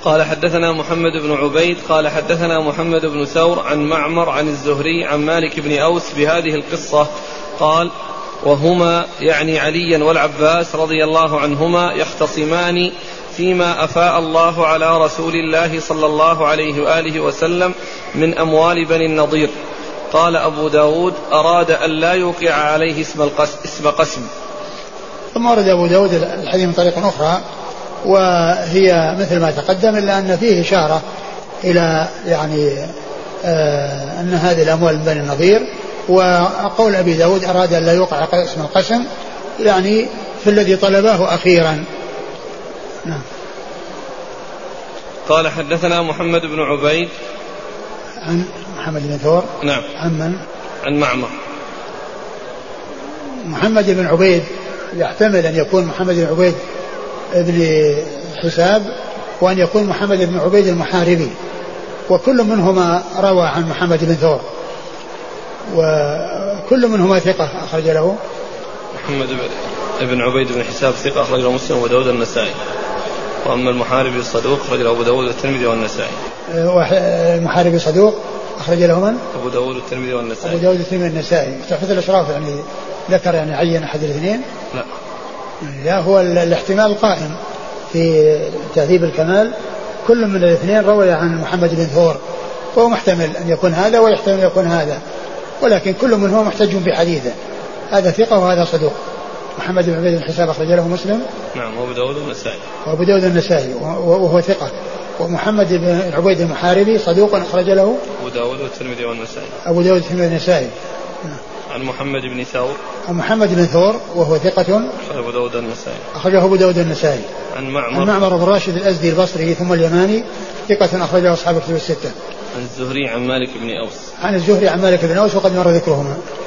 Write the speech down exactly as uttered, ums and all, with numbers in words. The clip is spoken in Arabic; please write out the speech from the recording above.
قال حدثنا محمد بن عبيد قال حدثنا محمد بن ثور عن معمر عن الزهري عن مالك بن أوس بهذه القصة قال وهما يعني عليا والعباس رضي الله عنهما يختصمان فيما أفاء الله على رسول الله صلى الله عليه وآله وسلم من أموال بني النضير. قال أبو داود أراد أن لا يوقع عليه اسم, القسم اسم قسم. ثم ورد أبو داود الحديث من طريق أخرى وهي مثل ما تقدم إلا أن فيه إشارة إلى يعني آه أن هذه الأموال من بني النضير. وقول أبي داود أراد أن لا يوقع اسم القسم يعني في الذي طلبه أخيرا. نعم. قال حدثنا محمد بن عبيد عن محمد بن ثور. نعم. عن من؟ عن معمر. محمد بن عبيد يحتمل أن يكون محمد بن عبيد ابن حساب وأن يكون محمد بن عبيد المحاربي، وكل منهما روى عن محمد بن ثور وكل منهما ثقة أخرج له. محمد بن عبيد بن حساب ثقة أخرج له مسلم وداود النسائي، وأما المحاربي الصدوق أخرج له أبو داود والترمذي والنسائي. المحاربي صدوق أخرج له من؟ أبو داود والترمذي والنسائي. أبو داود والترمذي والنسائي. تحفظ الأشراف يعني ذكر يعني عين أحد الاثنين؟ لا. لا هو الاحتمال القائم في تهذيب الكمال كل من الاثنين روي عن محمد بن ثور، وهو محتمل أن يكون هذا ويحتمل أن يكون هذا، ولكن كل منهم محتج بحديثه، هذا ثقة وهذا صدوق. محمد بن عبيد الحساب أخرج له مسلم. نعم. وأبو داود النسائي. وأبو داود النسائي وهو ثقة. ومحمد بن عبيد المحاربي صدوق أخرج له أبو داود والترمذي والنسائي. أبو داود والترمذي والنسائي. عن محمد بن ثور. عن محمد بن ثور وهو ثقة أبو داود النسائي. أخرجه أبو داود النسائي. عن معمر. عن معمر بن راشد الأزدي البصري ثم اليماني ثقة أخرجه أصحاب الكتب الستة. عن الزهري عن مالك بن أوس. عن الزهري عن مالك بن أوس وقد مر ذكرهما.